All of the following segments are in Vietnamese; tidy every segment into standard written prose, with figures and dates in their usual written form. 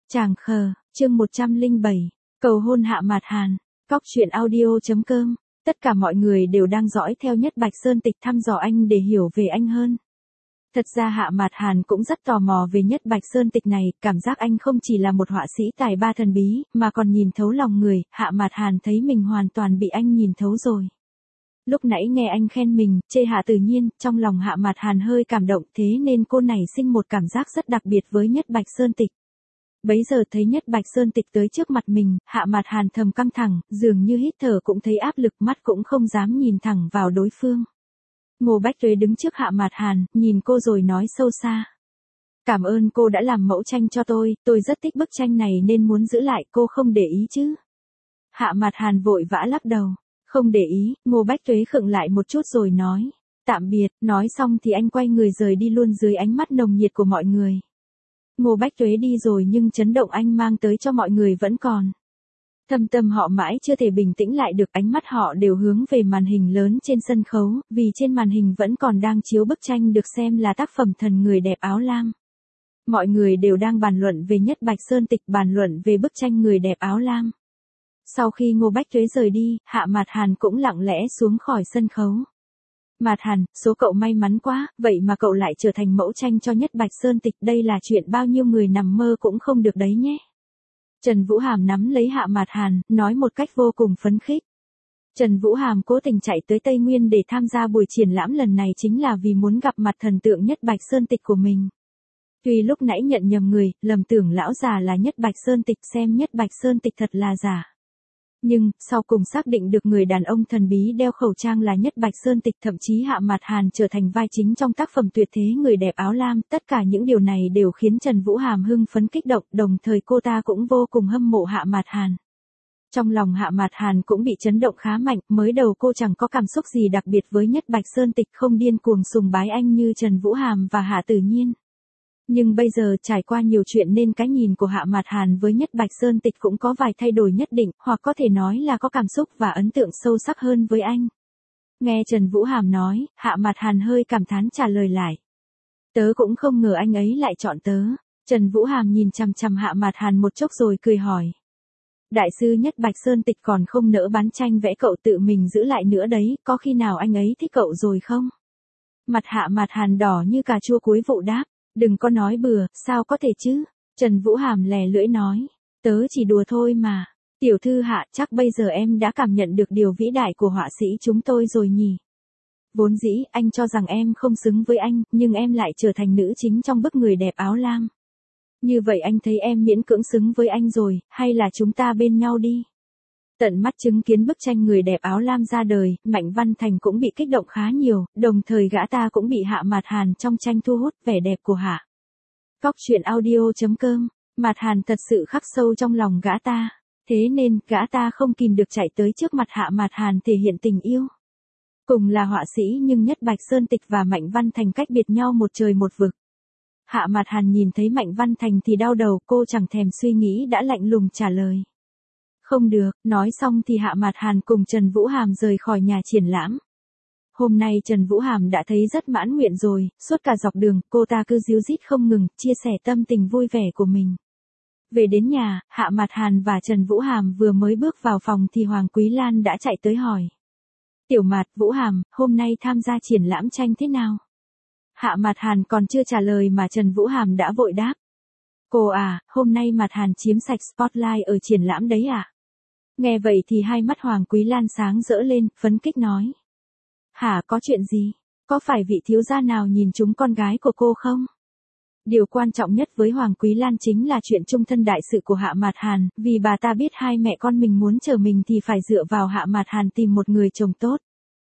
Chàng khờ, chương 107, cầu hôn Hạ Mạt Hàn, Cóc truyện audio.com. Tất cả mọi người đều đang dõi theo Nhất Bạch Sơn Tịch thăm dò anh để hiểu về anh hơn. Thật ra Hạ Mạt Hàn cũng rất tò mò về Nhất Bạch Sơn Tịch này, cảm giác anh không chỉ là một họa sĩ tài ba thần bí, mà còn nhìn thấu lòng người. Hạ Mạt Hàn thấy mình hoàn toàn bị anh nhìn thấu rồi. Lúc nãy nghe anh khen mình, chê Hạ Tự Nhiên, trong lòng Hạ Mạt Hàn hơi cảm động, thế nên cô nảy sinh một cảm giác rất đặc biệt với Nhất Bạch Sơn Tịch. Bấy giờ thấy Nhất Bạch Sơn Tịch tới trước mặt mình, Hạ Mạt Hàn thầm căng thẳng, dường như hít thở cũng thấy áp lực, mắt cũng không dám nhìn thẳng vào đối phương. Ngô Bách Tuế đứng trước Hạ Mạt Hàn, nhìn cô rồi nói sâu xa. Cảm ơn cô đã làm mẫu tranh cho tôi rất thích bức tranh này nên muốn giữ lại, cô không để ý chứ? Hạ Mạt Hàn vội vã lắc đầu. Không để ý. Ngô Bách Tuế khựng lại một chút rồi nói. Tạm biệt. Nói xong thì anh quay người rời đi luôn dưới ánh mắt nồng nhiệt của mọi người. Ngô Bách Tuế đi rồi nhưng chấn động anh mang tới cho mọi người vẫn còn. Thâm tâm họ mãi chưa thể bình tĩnh lại được, ánh mắt họ đều hướng về màn hình lớn trên sân khấu, vì trên màn hình vẫn còn đang chiếu bức tranh được xem là tác phẩm Thần Người Đẹp Áo Lam. Mọi người đều đang bàn luận về Nhất Bạch Sơn Tịch, bàn luận về bức tranh Người Đẹp Áo Lam. Sau khi Ngô Bách Tuế rời đi, Hạ Mạt Hàn cũng lặng lẽ xuống khỏi sân khấu. Mạt Hàn, số cậu may mắn quá, vậy mà cậu lại trở thành mẫu tranh cho Nhất Bạch Sơn Tịch, đây là chuyện bao nhiêu người nằm mơ cũng không được đấy nhé. Trần Vũ Hàm nắm lấy Hạ Mạt Hàn, nói một cách vô cùng phấn khích. Trần Vũ Hàm cố tình chạy tới Tây Nguyên để tham gia buổi triển lãm lần này chính là vì muốn gặp mặt thần tượng Nhất Bạch Sơn Tịch của mình. Tuy lúc nãy nhận nhầm người, lầm tưởng lão già là Nhất Bạch Sơn Tịch, xem Nhất Bạch Sơn Tịch thật là giả. Nhưng, sau cùng xác định được người đàn ông thần bí đeo khẩu trang là Nhất Bạch Sơn Tịch, thậm chí Hạ Mạt Hàn trở thành vai chính trong tác phẩm tuyệt thế Người Đẹp Áo Lam, tất cả những điều này đều khiến Trần Vũ Hàm hưng phấn kích động, đồng thời cô ta cũng vô cùng hâm mộ Hạ Mạt Hàn. Trong lòng Hạ Mạt Hàn cũng bị chấn động khá mạnh, mới đầu cô chẳng có cảm xúc gì đặc biệt với Nhất Bạch Sơn Tịch, không điên cuồng sùng bái anh như Trần Vũ Hàm và Hạ Tự Nhiên. Nhưng bây giờ trải qua nhiều chuyện nên cái nhìn của Hạ Mạt Hàn với Nhất Bạch Sơn Tịch cũng có vài thay đổi nhất định, hoặc có thể nói là có cảm xúc và ấn tượng sâu sắc hơn với anh. Nghe Trần Vũ Hàm nói, Hạ Mạt Hàn hơi cảm thán trả lời lại. Tớ cũng không ngờ anh ấy lại chọn tớ. Trần Vũ Hàm nhìn chằm chằm Hạ Mạt Hàn một chốc rồi cười hỏi. Đại sư Nhất Bạch Sơn Tịch còn không nỡ bán tranh vẽ cậu tự mình giữ lại nữa đấy, có khi nào anh ấy thích cậu rồi không? Mặt Hạ Mạt Hàn đỏ như cà chua cuối vụ đáp. Đừng có nói bừa, sao có thể chứ? Trần Vũ Hàm lè lưỡi nói. Tớ chỉ đùa thôi mà. Tiểu thư Hạ, chắc bây giờ em đã cảm nhận được điều vĩ đại của họa sĩ chúng tôi rồi nhỉ? Vốn dĩ, anh cho rằng em không xứng với anh, nhưng em lại trở thành nữ chính trong bức Người Đẹp Áo Lam. Như vậy anh thấy em miễn cưỡng xứng với anh rồi, hay là chúng ta bên nhau đi? Tận mắt chứng kiến bức tranh Người Đẹp Áo Lam ra đời, Mạnh Văn Thành cũng bị kích động khá nhiều, đồng thời gã ta cũng bị Hạ Mạt Hàn trong tranh thu hút vẻ đẹp của Hạ. Cóc truyện audio.com, Mạt Hàn thật sự khắc sâu trong lòng gã ta, thế nên gã ta không kìm được chạy tới trước mặt Hạ Mạt Hàn thể hiện tình yêu. Cùng là họa sĩ nhưng Nhất Bạch Sơn Tịch và Mạnh Văn Thành cách biệt nhau một trời một vực. Hạ Mạt Hàn nhìn thấy Mạnh Văn Thành thì đau đầu, cô chẳng thèm suy nghĩ đã lạnh lùng trả lời. Không được, nói xong thì Hạ Mạt Hàn cùng Trần Vũ Hàm rời khỏi nhà triển lãm. Hôm nay Trần Vũ Hàm đã thấy rất mãn nguyện rồi, suốt cả dọc đường, cô ta cứ ríu rít không ngừng, chia sẻ tâm tình vui vẻ của mình. Về đến nhà, Hạ Mạt Hàn và Trần Vũ Hàm vừa mới bước vào phòng thì Hoàng Quý Lan đã chạy tới hỏi. Tiểu Mạt, Vũ Hàm, hôm nay tham gia triển lãm tranh thế nào? Hạ Mạt Hàn còn chưa trả lời mà Trần Vũ Hàm đã vội đáp. Cô à, hôm nay Mạt Hàn chiếm sạch spotlight ở triển lãm đấy à? Nghe vậy thì hai mắt Hoàng Quý Lan sáng rỡ lên, phấn khích nói. Hả, có chuyện gì? Có phải vị thiếu gia nào nhìn trúng con gái của cô không? Điều quan trọng nhất với Hoàng Quý Lan chính là chuyện chung thân đại sự của Hạ Mạt Hàn, vì bà ta biết hai mẹ con mình muốn chờ mình thì phải dựa vào Hạ Mạt Hàn tìm một người chồng tốt.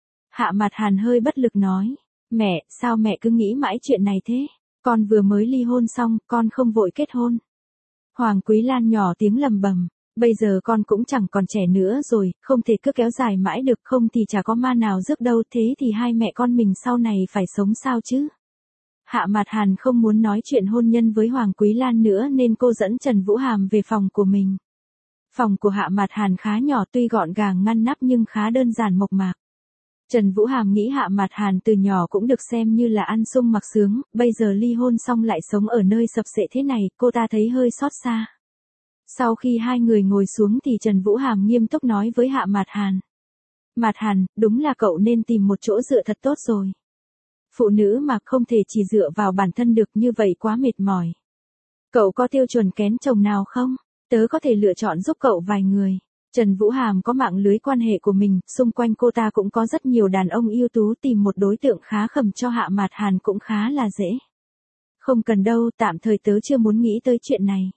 Hạ Mạt Hàn hơi bất lực nói. Mẹ, sao mẹ cứ nghĩ mãi chuyện này thế? Con vừa mới ly hôn xong, con không vội kết hôn. Hoàng Quý Lan nhỏ tiếng lầm bầm. Bây giờ con cũng chẳng còn trẻ nữa rồi, không thể cứ kéo dài mãi được, không thì chả có ma nào rước đâu, thế thì hai mẹ con mình sau này phải sống sao chứ? Hạ Mạt Hàn không muốn nói chuyện hôn nhân với Hoàng Quý Lan nữa nên cô dẫn Trần Vũ Hàm về phòng của mình. Phòng của Hạ Mạt Hàn khá nhỏ, tuy gọn gàng ngăn nắp nhưng khá đơn giản mộc mạc. Trần Vũ Hàm nghĩ Hạ Mạt Hàn từ nhỏ cũng được xem như là ăn sung mặc sướng, bây giờ ly hôn xong lại sống ở nơi sập sệ thế này, cô ta thấy hơi xót xa. Sau khi hai người ngồi xuống thì Trần Vũ Hàm nghiêm túc nói với Hạ Mạt Hàn. Mạt Hàn, đúng là cậu nên tìm một chỗ dựa thật tốt rồi. Phụ nữ mà không thể chỉ dựa vào bản thân được như vậy quá mệt mỏi. Cậu có tiêu chuẩn kén chồng nào không? Tớ có thể lựa chọn giúp cậu vài người. Trần Vũ Hàm có mạng lưới quan hệ của mình, xung quanh cô ta cũng có rất nhiều đàn ông ưu tú, tìm một đối tượng khá khẩm cho Hạ Mạt Hàn cũng khá là dễ. Không cần đâu, tạm thời tớ chưa muốn nghĩ tới chuyện này.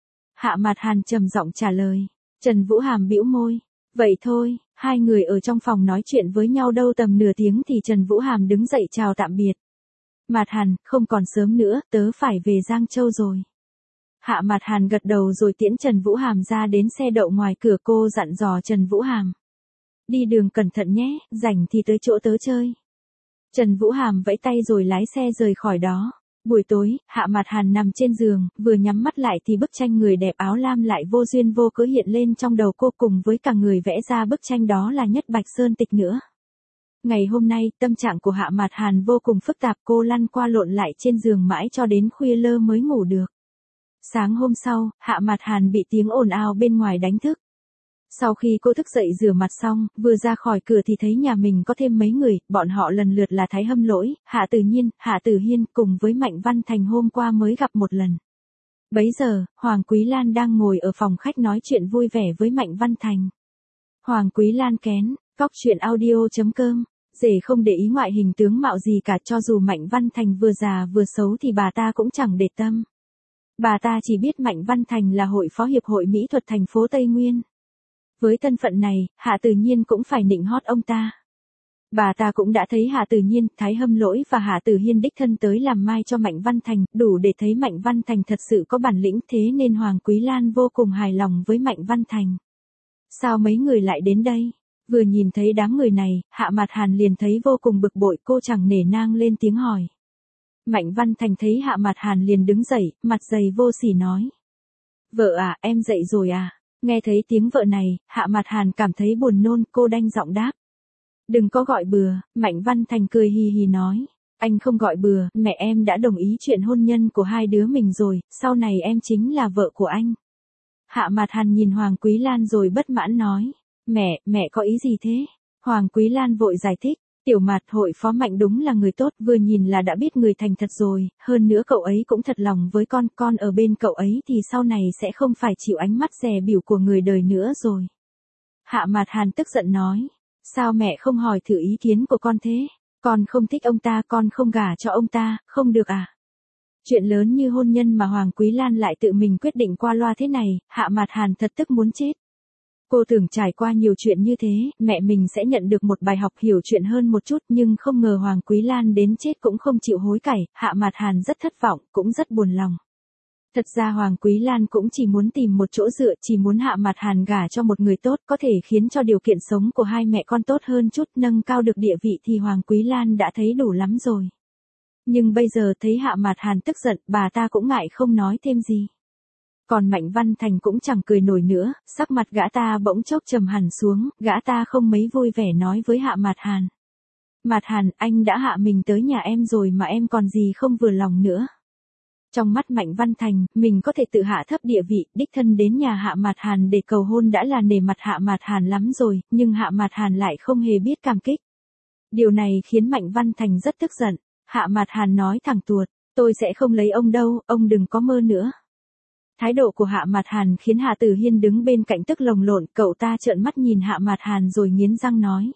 Hạ Mạt Hàn trầm giọng trả lời. Trần Vũ Hàm bĩu môi. Vậy thôi, hai người ở trong phòng nói chuyện với nhau đâu tầm nửa tiếng thì Trần Vũ Hàm đứng dậy chào tạm biệt. Mạt Hàn, không còn sớm nữa, tớ phải về Giang Châu rồi. Hạ Mạt Hàn gật đầu rồi tiễn Trần Vũ Hàm ra đến xe đậu ngoài cửa, cô dặn dò Trần Vũ Hàm. Đi đường cẩn thận nhé, rảnh thì tới chỗ tớ chơi. Trần Vũ Hàm vẫy tay rồi lái xe rời khỏi đó. Buổi tối, Hạ Mạt Hàn nằm trên giường, vừa nhắm mắt lại thì bức tranh người đẹp áo lam lại vô duyên vô cớ hiện lên trong đầu cô, cùng với cả người vẽ ra bức tranh đó là Nhất Bạch Sơn Tịch nữa. Ngày hôm nay, tâm trạng của Hạ Mạt Hàn vô cùng phức tạp, cô lăn qua lộn lại trên giường mãi cho đến khuya lơ mới ngủ được. Sáng hôm sau, Hạ Mạt Hàn bị tiếng ồn ào bên ngoài đánh thức. Sau khi cô thức dậy rửa mặt xong, vừa ra khỏi cửa thì thấy nhà mình có thêm mấy người, bọn họ lần lượt là Thái Hâm Lỗi, Hạ Tử Nhiên, Hạ Tử Hiên cùng với Mạnh Văn Thành hôm qua mới gặp một lần. Bấy giờ, Hoàng Quý Lan đang ngồi ở phòng khách nói chuyện vui vẻ với Mạnh Văn Thành. Hoàng Quý Lan kén, cóc.audio.com, dễ không để ý ngoại hình tướng mạo gì cả, cho dù Mạnh Văn Thành vừa già vừa xấu thì bà ta cũng chẳng để tâm. Bà ta chỉ biết Mạnh Văn Thành là hội phó hiệp hội mỹ thuật thành phố Tây Nguyên. Với thân phận này, Hạ Tử Nhiên cũng phải nịnh hót ông ta. Bà ta cũng đã thấy Hạ Tử Nhiên, Thái Hâm Lỗi và Hạ Tử Hiên đích thân tới làm mai cho Mạnh Văn Thành, đủ để thấy Mạnh Văn Thành thật sự có bản lĩnh, thế nên Hoàng Quý Lan vô cùng hài lòng với Mạnh Văn Thành. Sao mấy người lại đến đây? Vừa nhìn thấy đám người này, Hạ Mạt Hàn liền thấy vô cùng bực bội, cô chẳng nể nang lên tiếng hỏi. Mạnh Văn Thành thấy Hạ Mạt Hàn liền đứng dậy, mặt dày vô sỉ nói. Vợ à, em dậy rồi à? Nghe thấy tiếng vợ này, Hạ Mạt Hàn cảm thấy buồn nôn, cô đanh giọng đáp. Đừng có gọi bừa, Mạnh Văn Thành cười hì hì nói. Anh không gọi bừa, mẹ em đã đồng ý chuyện hôn nhân của hai đứa mình rồi, sau này em chính là vợ của anh. Hạ Mạt Hàn nhìn Hoàng Quý Lan rồi bất mãn nói. Mẹ có ý gì thế? Hoàng Quý Lan vội giải thích. Tiểu Mạt, hội phó Mạnh đúng là người tốt, vừa nhìn là đã biết người thành thật rồi, hơn nữa cậu ấy cũng thật lòng với con ở bên cậu ấy thì sau này sẽ không phải chịu ánh mắt dè bỉu của người đời nữa rồi. Hạ Mạt Hàn tức giận nói, sao mẹ không hỏi thử ý kiến của con thế? Con không thích ông ta, con không gả cho ông ta, không được à? Chuyện lớn như hôn nhân mà Hoàng Quý Lan lại tự mình quyết định qua loa thế này, Hạ Mạt Hàn thật tức muốn chết. Cô tưởng trải qua nhiều chuyện như thế, mẹ mình sẽ nhận được một bài học hiểu chuyện hơn một chút, nhưng không ngờ Hoàng Quý Lan đến chết cũng không chịu hối cải, Hạ Mạt Hàn rất thất vọng, cũng rất buồn lòng. Thật ra Hoàng Quý Lan cũng chỉ muốn tìm một chỗ dựa, chỉ muốn Hạ Mạt Hàn gả cho một người tốt, có thể khiến cho điều kiện sống của hai mẹ con tốt hơn chút, nâng cao được địa vị thì Hoàng Quý Lan đã thấy đủ lắm rồi. Nhưng bây giờ thấy Hạ Mạt Hàn tức giận, bà ta cũng ngại không nói thêm gì. Còn Mạnh Văn Thành cũng chẳng cười nổi nữa, sắc mặt gã ta bỗng chốc trầm hẳn xuống, gã ta không mấy vui vẻ nói với Hạ Mạt Hàn. Mạt Hàn, anh đã hạ mình tới nhà em rồi mà em còn gì không vừa lòng nữa. Trong mắt Mạnh Văn Thành, mình có thể tự hạ thấp địa vị, đích thân đến nhà Hạ Mạt Hàn để cầu hôn đã là nể mặt Hạ Mạt Hàn lắm rồi, nhưng Hạ Mạt Hàn lại không hề biết cảm kích. Điều này khiến Mạnh Văn Thành rất tức giận. Hạ Mạt Hàn nói thẳng tuột, tôi sẽ không lấy ông đâu, ông đừng có mơ nữa. Thái độ của Hạ Mạt Hàn khiến Hạ Tử Hiên đứng bên cạnh tức lồng lộn, cậu ta trợn mắt nhìn Hạ Mạt Hàn rồi nghiến răng nói.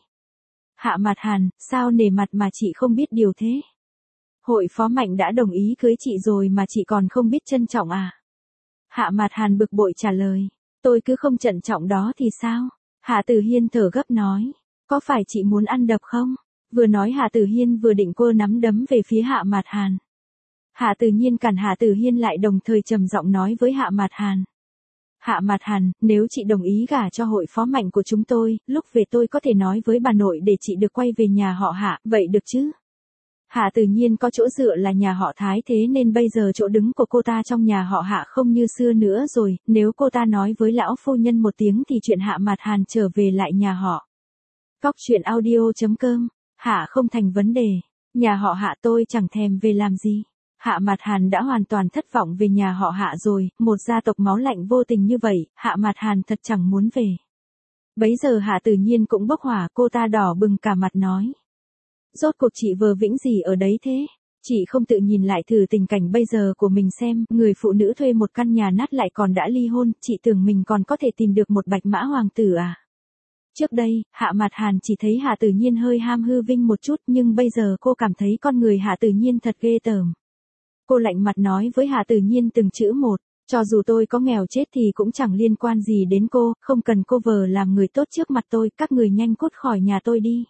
Hạ Mạt Hàn, sao nể mặt mà chị không biết điều thế? Hội phó Mạnh đã đồng ý cưới chị rồi mà chị còn không biết trân trọng à? Hạ Mạt Hàn bực bội trả lời, tôi cứ không trân trọng đó thì sao? Hạ Tử Hiên thở gấp nói, có phải chị muốn ăn đập không? Vừa nói Hạ Tử Hiên vừa định quơ nắm đấm về phía Hạ Mạt Hàn. Hạ Tử Nhiên cản Hạ Tử Hiên lại, đồng thời trầm giọng nói với Hạ Mạt Hàn. Hạ Mạt Hàn, nếu chị đồng ý gả cho hội phó Mạnh của chúng tôi, lúc về tôi có thể nói với bà nội để chị được quay về nhà họ Hạ, vậy được chứ? Hạ Tử Nhiên có chỗ dựa là nhà họ Thái, thế nên bây giờ chỗ đứng của cô ta trong nhà họ Hạ không như xưa nữa rồi, nếu cô ta nói với lão phu nhân một tiếng thì chuyện Hạ Mạt Hàn trở về lại nhà họ. Cóc.audio.com, Hạ không thành vấn đề, nhà họ Hạ tôi chẳng thèm về làm gì. Hạ Mạt Hàn đã hoàn toàn thất vọng về nhà họ Hạ rồi, một gia tộc máu lạnh vô tình như vậy, Hạ Mạt Hàn thật chẳng muốn về. Bấy giờ Hạ Tử Nhiên cũng bốc hỏa, cô ta đỏ bừng cả mặt nói. Rốt cuộc chị vờ vĩnh gì ở đấy thế? Chị không tự nhìn lại thử tình cảnh bây giờ của mình xem, người phụ nữ thuê một căn nhà nát lại còn đã ly hôn, chị tưởng mình còn có thể tìm được một bạch mã hoàng tử à? Trước đây, Hạ Mạt Hàn chỉ thấy Hạ Tử Nhiên hơi ham hư vinh một chút, nhưng bây giờ cô cảm thấy con người Hạ Tử Nhiên thật ghê tởm. Cô lạnh mặt nói với Hạ Tử Nhiên từng chữ một, cho dù tôi có nghèo chết thì cũng chẳng liên quan gì đến cô, không cần cô vờ làm người tốt trước mặt tôi, các người nhanh cút khỏi nhà tôi đi.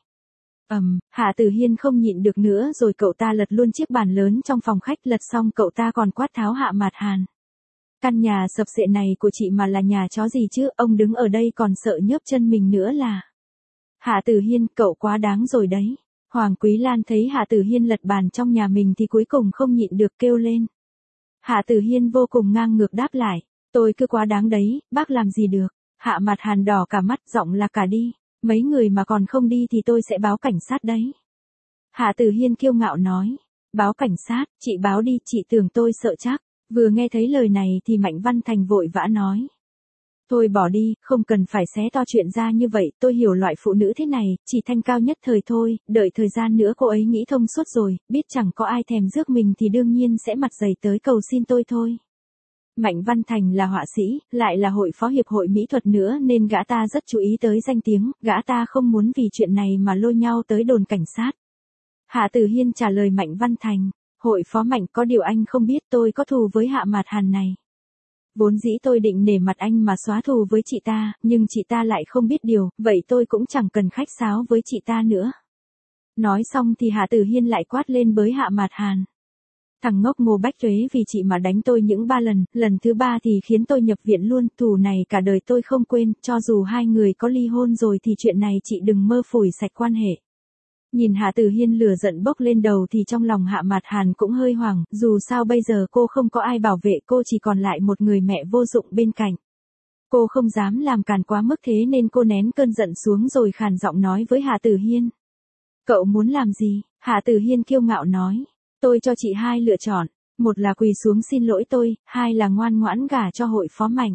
Hạ Tử Hiên không nhịn được nữa rồi cậu ta lật luôn chiếc bàn lớn trong phòng khách, lật xong cậu ta còn quát tháo Hạ Mạt Hàn. Căn nhà sập xệ này của chị mà là nhà chó gì chứ, ông đứng ở đây còn sợ nhớp chân mình nữa là. Hạ Tử Hiên, cậu quá đáng rồi đấy. Hoàng Quý Lan thấy Hạ Tử Hiên lật bàn trong nhà mình thì cuối cùng không nhịn được kêu lên. Hạ Tử Hiên vô cùng ngang ngược đáp lại, tôi cứ quá đáng đấy, bác làm gì được. Hạ Mạt Hàn đỏ cả mắt, giọng là cả đi. Mấy người mà còn không đi thì tôi sẽ báo cảnh sát đấy. Hạ Tử Hiên kiêu ngạo nói. Báo cảnh sát, chị báo đi, chị tưởng tôi sợ chắc. Vừa nghe thấy lời này thì Mạnh Văn Thành vội vã nói. Thôi bỏ đi, không cần phải xé to chuyện ra như vậy, tôi hiểu loại phụ nữ thế này, chỉ thanh cao nhất thời thôi, đợi thời gian nữa cô ấy nghĩ thông suốt rồi, biết chẳng có ai thèm rước mình thì đương nhiên sẽ mặt dày tới cầu xin tôi thôi. Mạnh Văn Thành là họa sĩ, lại là hội phó hiệp hội mỹ thuật nữa nên gã ta rất chú ý tới danh tiếng, gã ta không muốn vì chuyện này mà lôi nhau tới đồn cảnh sát. Hạ Tử Hiên trả lời Mạnh Văn Thành, hội phó Mạnh, có điều anh không biết tôi có thù với Hạ Mạt Hàn này. Vốn dĩ tôi định nể mặt anh mà xóa thù với chị ta, nhưng chị ta lại không biết điều, vậy tôi cũng chẳng cần khách sáo với chị ta nữa. Nói xong thì Hạ Tử Hiên lại quát lên với Hạ Mạt Hàn. Thằng ngốc Ngô Bách Tuế, vì chị mà đánh tôi những 3 lần, lần thứ 3 thì khiến tôi nhập viện luôn, thù này cả đời tôi không quên, cho dù hai người có ly hôn rồi thì chuyện này chị đừng mơ phủi sạch quan hệ. Nhìn Hạ Tử Hiên lửa giận bốc lên đầu thì trong lòng Hạ Mạt Hàn cũng hơi hoảng, dù sao bây giờ cô không có ai bảo vệ, cô chỉ còn lại một người mẹ vô dụng bên cạnh. Cô không dám làm càn quá mức thế nên cô nén cơn giận xuống rồi khàn giọng nói với Hạ Tử Hiên. Cậu muốn làm gì? Hạ Tử Hiên kiêu ngạo nói. Tôi cho chị hai lựa chọn, một là quỳ xuống xin lỗi tôi, hai là ngoan ngoãn gả cho hội phó Mạnh.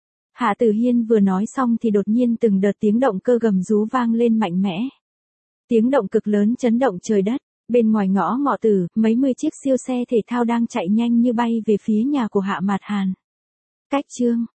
Hạ Tử Hiên vừa nói xong thì đột nhiên từng đợt tiếng động cơ gầm rú vang lên mạnh mẽ. Tiếng động cực lớn chấn động trời đất, bên ngoài ngõ Ngọ Tử, mấy mươi chiếc siêu xe thể thao đang chạy nhanh như bay về phía nhà của Hạ Mạt Hàn. Cách chương